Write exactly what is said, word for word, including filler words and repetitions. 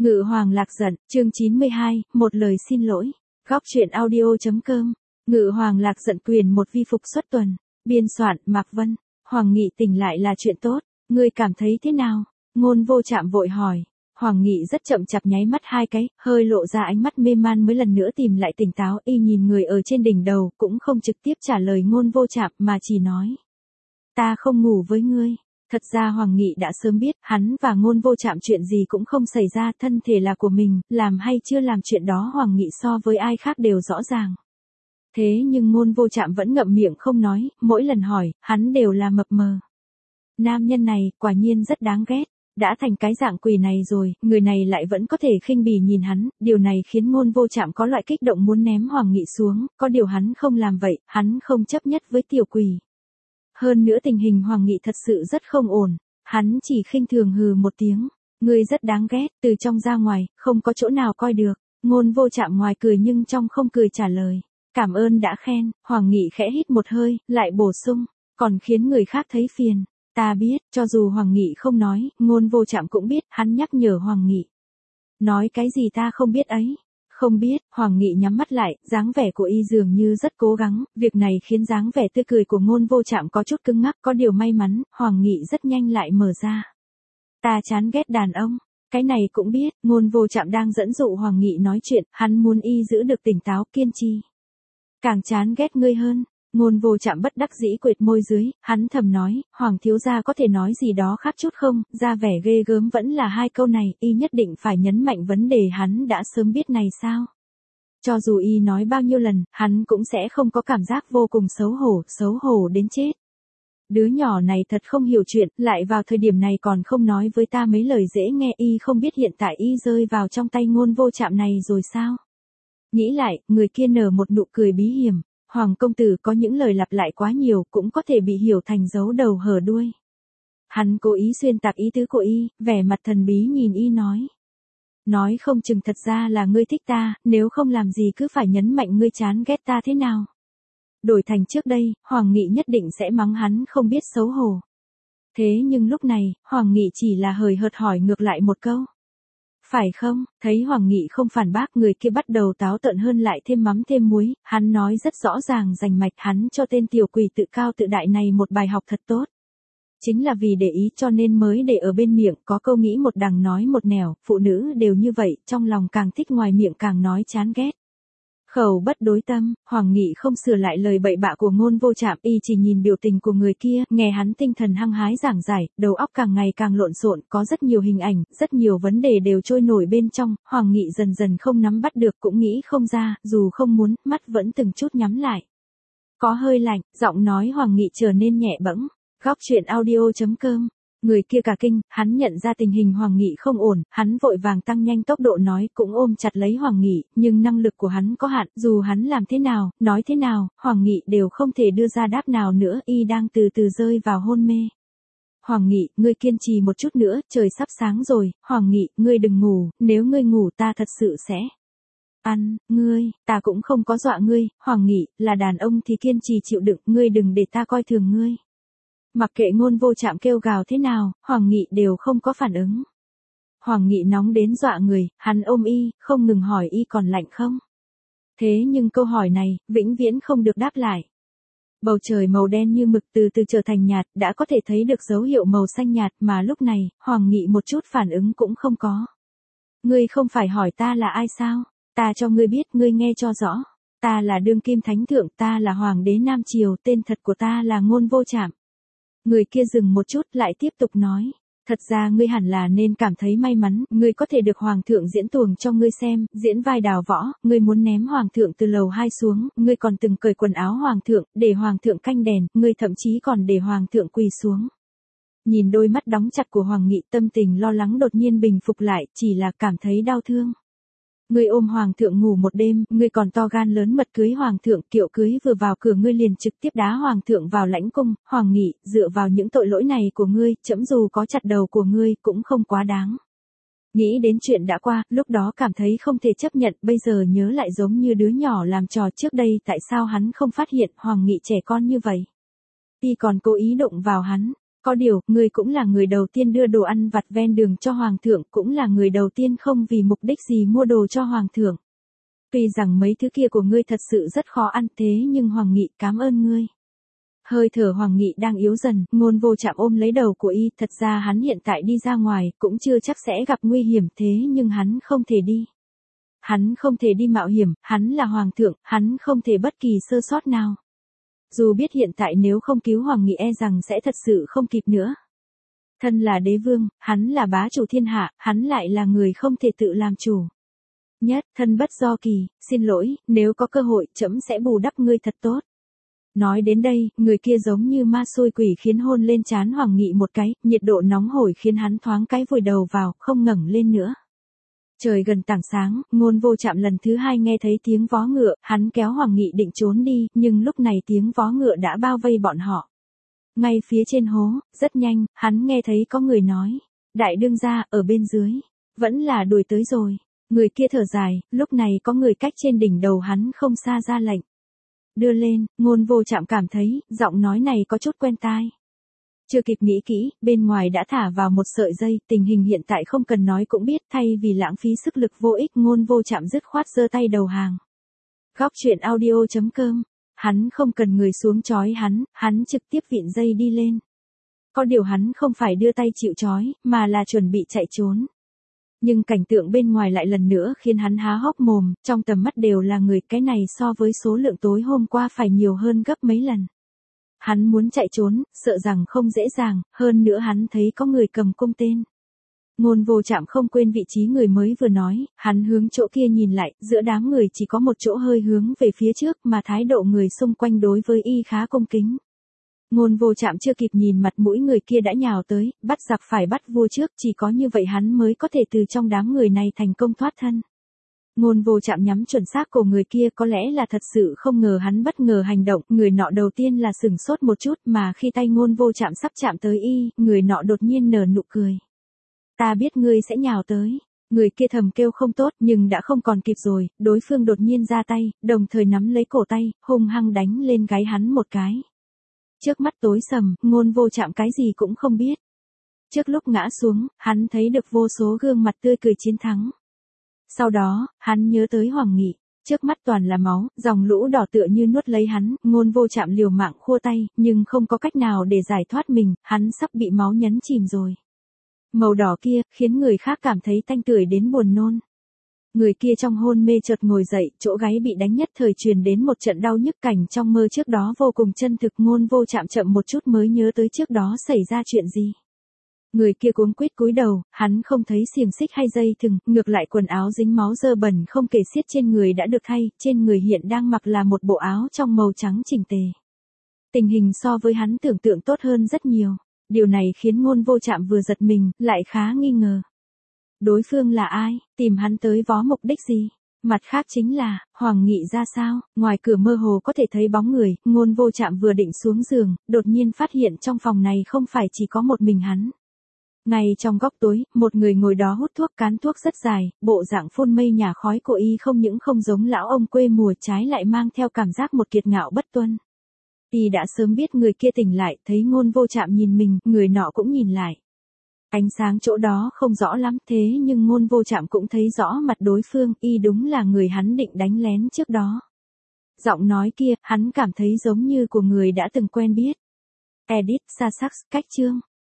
Ngự Hoàng Lạc Giận, chương chín mươi hai, một lời xin lỗi. Góc truyện audio.com. Ngự Hoàng Lạc Giận quyền một vi phục xuất tuần. Biên soạn Mạc Vân. Hoàng Nghị tỉnh lại là chuyện tốt. Ngươi cảm thấy thế nào? Ngôn Vô Trạm vội hỏi. Hoàng Nghị rất chậm chạp nháy mắt hai cái, hơi lộ ra ánh mắt mê man mới lần nữa tìm lại tỉnh táo. Y nhìn người ở trên đỉnh đầu, cũng không trực tiếp trả lời Ngôn Vô Trạm mà chỉ nói. Ta không ngủ với ngươi. Thật ra Hoàng Nghị đã sớm biết, hắn và Ngôn Vô Trạm chuyện gì cũng không xảy ra, thân thể là của mình, làm hay chưa làm chuyện đó Hoàng Nghị so với ai khác đều rõ ràng. Thế nhưng Ngôn Vô Trạm vẫn ngậm miệng không nói, mỗi lần hỏi, hắn đều là mập mờ. Nam nhân này, quả nhiên rất đáng ghét, đã thành cái dạng quỷ này rồi, người này lại vẫn có thể khinh bỉ nhìn hắn, điều này khiến Ngôn Vô Trạm có loại kích động muốn ném Hoàng Nghị xuống, có điều hắn không làm vậy, hắn không chấp nhất với tiểu quỷ. Hơn nữa tình hình Hoàng Nghị thật sự rất không ổn, hắn chỉ khinh thường hừ một tiếng, ngươi rất đáng ghét, từ trong ra ngoài, không có chỗ nào coi được. Ngôn Vô Trạm ngoài cười nhưng trong không cười trả lời, cảm ơn đã khen. Hoàng Nghị khẽ hít một hơi, lại bổ sung, còn khiến người khác thấy phiền. Ta biết, cho dù Hoàng Nghị không nói, Ngôn Vô Trạm cũng biết, hắn nhắc nhở Hoàng Nghị. Nói cái gì ta không biết ấy? Không biết. Hoàng Nghị nhắm mắt lại, dáng vẻ của y dường như rất cố gắng, việc này khiến dáng vẻ tươi cười của Ngôn Vô Trạm có chút cứng ngắc, có điều may mắn, Hoàng Nghị rất nhanh lại mở ra. Ta chán ghét đàn ông, cái này cũng biết. Ngôn Vô Trạm đang dẫn dụ Hoàng Nghị nói chuyện, hắn muốn y giữ được tỉnh táo kiên trì. Càng chán ghét ngươi hơn. Ngôn Vô Trạm bất đắc dĩ quệt môi dưới, hắn thầm nói, Hoàng thiếu gia có thể nói gì đó khác chút không, ra vẻ ghê gớm vẫn là hai câu này, y nhất định phải nhấn mạnh vấn đề hắn đã sớm biết này sao. Cho dù y nói bao nhiêu lần, hắn cũng sẽ không có cảm giác vô cùng xấu hổ, xấu hổ đến chết. Đứa nhỏ này thật không hiểu chuyện, lại vào thời điểm này còn không nói với ta mấy lời dễ nghe, y không biết hiện tại y rơi vào trong tay Ngôn Vô Trạm này rồi sao. Nghĩ lại, người kia nở một nụ cười bí hiểm. Hoàng công tử có những lời lặp lại quá nhiều cũng có thể bị hiểu thành giấu đầu hở đuôi. Hắn cố ý xuyên tạc ý tứ của y, vẻ mặt thần bí nhìn y nói. Nói không chừng thật ra là ngươi thích ta, nếu không làm gì cứ phải nhấn mạnh ngươi chán ghét ta thế nào. Đổi thành trước đây, Hoàng Nghị nhất định sẽ mắng hắn không biết xấu hổ. Thế nhưng lúc này, Hoàng Nghị chỉ là hời hợt hỏi ngược lại một câu. Phải không? Thấy Hoàng Nghị không phản bác, người kia bắt đầu táo tợn hơn lại thêm mắm thêm muối, hắn nói rất rõ ràng rành mạch, hắn cho tên tiểu quỷ tự cao tự đại này một bài học thật tốt. Chính là vì để ý cho nên mới để ở bên miệng, có câu nghĩ một đằng nói một nẻo, phụ nữ đều như vậy, trong lòng càng thích ngoài miệng càng nói chán ghét. Khẩu bất đối tâm, Hoàng Nghị không sửa lại lời bậy bạ của Ngôn Vô Trạm, y chỉ nhìn biểu tình của người kia, nghe hắn tinh thần hăng hái giảng giải, đầu óc càng ngày càng lộn xộn, có rất nhiều hình ảnh, rất nhiều vấn đề đều trôi nổi bên trong, Hoàng Nghị dần dần không nắm bắt được cũng nghĩ không ra, dù không muốn, mắt vẫn từng chút nhắm lại. Có hơi lạnh, giọng nói Hoàng Nghị trở nên nhẹ bẫng. Góc truyện audio.com. Người kia cả kinh, hắn nhận ra tình hình Hoàng Nghị không ổn, hắn vội vàng tăng nhanh tốc độ nói, cũng ôm chặt lấy Hoàng Nghị, nhưng năng lực của hắn có hạn, dù hắn làm thế nào, nói thế nào, Hoàng Nghị đều không thể đưa ra đáp nào nữa, y đang từ từ rơi vào hôn mê. Hoàng Nghị, ngươi kiên trì một chút nữa, trời sắp sáng rồi. Hoàng Nghị, ngươi đừng ngủ, nếu ngươi ngủ ta thật sự sẽ ăn ngươi, ta cũng không có dọa ngươi. Hoàng Nghị, là đàn ông thì kiên trì chịu đựng, ngươi đừng để ta coi thường ngươi. Mặc kệ Ngôn Vô Trạm kêu gào thế nào, Hoàng Nghị đều không có phản ứng. Hoàng Nghị nóng đến dọa người, hắn ôm y, không ngừng hỏi y còn lạnh không. Thế nhưng câu hỏi này, vĩnh viễn không được đáp lại. Bầu trời màu đen như mực từ từ trở thành nhạt, đã có thể thấy được dấu hiệu màu xanh nhạt mà lúc này, Hoàng Nghị một chút phản ứng cũng không có. Ngươi không phải hỏi ta là ai sao? Ta cho ngươi biết, ngươi nghe cho rõ. Ta là đương kim thánh thượng, ta là Hoàng đế Nam Triều, tên thật của ta là Ngôn Vô Trạm. Người kia dừng một chút lại tiếp tục nói, thật ra ngươi hẳn là nên cảm thấy may mắn, ngươi có thể được Hoàng thượng diễn tuồng cho ngươi xem, diễn vai Đào Võ, ngươi muốn ném Hoàng thượng từ lầu hai xuống, ngươi còn từng cởi quần áo Hoàng thượng, để Hoàng thượng canh đèn, ngươi thậm chí còn để Hoàng thượng quỳ xuống. Nhìn đôi mắt đóng chặt của Hoàng Nghị, tâm tình lo lắng đột nhiên bình phục lại, chỉ là cảm thấy đau thương. Ngươi ôm Hoàng thượng ngủ một đêm, ngươi còn to gan lớn mật cưới Hoàng thượng, kiệu cưới vừa vào cửa ngươi liền trực tiếp đá Hoàng thượng vào lãnh cung. Hoàng Nghị, dựa vào những tội lỗi này của ngươi, trẫm dù có chặt đầu của ngươi cũng không quá đáng. Nghĩ đến chuyện đã qua, lúc đó cảm thấy không thể chấp nhận, bây giờ nhớ lại giống như đứa nhỏ làm trò trước đây, tại sao hắn không phát hiện Hoàng Nghị trẻ con như vậy. Y còn cố ý đụng vào hắn. Có điều, ngươi cũng là người đầu tiên đưa đồ ăn vặt ven đường cho hoàng thượng, cũng là người đầu tiên không vì mục đích gì mua đồ cho hoàng thượng. Tuy rằng mấy thứ kia của ngươi thật sự rất khó ăn thế nhưng Hoàng Nghị cảm ơn ngươi. Hơi thở Hoàng Nghị đang yếu dần, Ngôn Vô Trạm ôm lấy đầu của y, thật ra hắn hiện tại đi ra ngoài, cũng chưa chắc sẽ gặp nguy hiểm thế nhưng hắn không thể đi. Hắn không thể đi mạo hiểm, hắn là hoàng thượng, hắn không thể bất kỳ sơ sót nào. Dù biết hiện tại nếu không cứu Hoàng Nghị e rằng sẽ thật sự không kịp nữa. Thân là đế vương, hắn là bá chủ thiên hạ, hắn lại là người không thể tự làm chủ. Nhất, thân bất do kỳ, xin lỗi, nếu có cơ hội, trẫm sẽ bù đắp ngươi thật tốt. Nói đến đây, người kia giống như ma xôi quỷ khiến hôn lên trán Hoàng Nghị một cái, nhiệt độ nóng hổi khiến hắn thoáng cái vùi đầu vào, không ngẩng lên nữa. Trời gần tảng sáng, Ngôn Vô Trạm lần thứ hai nghe thấy tiếng vó ngựa, hắn kéo Hoàng Nghị định trốn đi, nhưng lúc này tiếng vó ngựa đã bao vây bọn họ. Ngay phía trên hố, rất nhanh, hắn nghe thấy có người nói, đại đương gia, ở bên dưới, vẫn là đuổi tới rồi. Người kia thở dài, lúc này có người cách trên đỉnh đầu hắn không xa ra lệnh. Đưa lên, Ngôn Vô Trạm cảm thấy, giọng nói này có chút quen tai. Chưa kịp nghĩ kỹ, bên ngoài đã thả vào một sợi dây, tình hình hiện tại không cần nói cũng biết, thay vì lãng phí sức lực vô ích, Ngôn Vô Trạm dứt khoát giơ tay đầu hàng. Góc truyện audio chấm com, hắn không cần người xuống trói hắn, hắn trực tiếp vịn dây đi lên. Có điều hắn không phải đưa tay chịu trói, mà là chuẩn bị chạy trốn. Nhưng cảnh tượng bên ngoài lại lần nữa khiến hắn há hốc mồm, trong tầm mắt đều là người, cái này so với số lượng tối hôm qua phải nhiều hơn gấp mấy lần. Hắn muốn chạy trốn, sợ rằng không dễ dàng, hơn nữa hắn thấy có người cầm cung tên. Ngôn Vô Trạm không quên vị trí người mới vừa nói, hắn hướng chỗ kia nhìn lại, giữa đám người chỉ có một chỗ hơi hướng về phía trước mà thái độ người xung quanh đối với y khá cung kính. Ngôn Vô Trạm chưa kịp nhìn mặt mũi người kia đã nhào tới, bắt giặc phải bắt vua trước, chỉ có như vậy hắn mới có thể từ trong đám người này thành công thoát thân. Ngôn Vô Trạm nhắm chuẩn xác cổ người kia, có lẽ là thật sự không ngờ hắn bất ngờ hành động, người nọ đầu tiên là sửng sốt một chút mà khi tay Ngôn Vô Trạm sắp chạm tới y, người nọ đột nhiên nở nụ cười. Ta biết ngươi sẽ nhào tới. Người kia thầm kêu không tốt nhưng đã không còn kịp rồi, đối phương đột nhiên ra tay, đồng thời nắm lấy cổ tay, hung hăng đánh lên gáy hắn một cái. Trước mắt tối sầm, Ngôn Vô Trạm cái gì cũng không biết. Trước lúc ngã xuống, hắn thấy được vô số gương mặt tươi cười chiến thắng. Sau đó, hắn nhớ tới Hoàng Nghị, trước mắt toàn là máu, dòng lũ đỏ tựa như nuốt lấy hắn, Ngôn Vô Trạm liều mạng khua tay, nhưng không có cách nào để giải thoát mình, hắn sắp bị máu nhấn chìm rồi. Màu đỏ kia, khiến người khác cảm thấy tanh tưởi đến buồn nôn. Người kia trong hôn mê chợt ngồi dậy, chỗ gáy bị đánh nhất thời truyền đến một trận đau nhức, cảnh trong mơ trước đó vô cùng chân thực. Ngôn Vô Trạm chậm một chút mới nhớ tới trước đó xảy ra chuyện gì. Người kia cuống quýt cúi đầu, hắn không thấy xiềng xích hay dây thừng, ngược lại quần áo dính máu dơ bẩn không kể xiết trên người đã được thay, trên người hiện đang mặc là một bộ áo trong màu trắng chỉnh tề. Tình hình so với hắn tưởng tượng tốt hơn rất nhiều, điều này khiến Ngôn Vô Trạm vừa giật mình, lại khá nghi ngờ. Đối phương là ai, tìm hắn tới vó mục đích gì? Mặt khác chính là, Hoàng Nghị ra sao? Ngoài cửa mơ hồ có thể thấy bóng người, Ngôn Vô Trạm vừa định xuống giường, đột nhiên phát hiện trong phòng này không phải chỉ có một mình hắn. Ngay trong góc tối, một người ngồi đó hút thuốc, cán thuốc rất dài, bộ dạng phun mây nhà khói của y không những không giống lão ông quê mùa, trái lại mang theo cảm giác một kiệt ngạo bất tuân. Y đã sớm biết người kia tỉnh lại, thấy Ngôn Vô Trạm nhìn mình, người nọ cũng nhìn lại. Ánh sáng chỗ đó không rõ lắm, thế nhưng Ngôn Vô Trạm cũng thấy rõ mặt đối phương, y đúng là người hắn định đánh lén trước đó. Giọng nói kia, hắn cảm thấy giống như của người đã từng quen biết. Edit, Sasax, cách chương.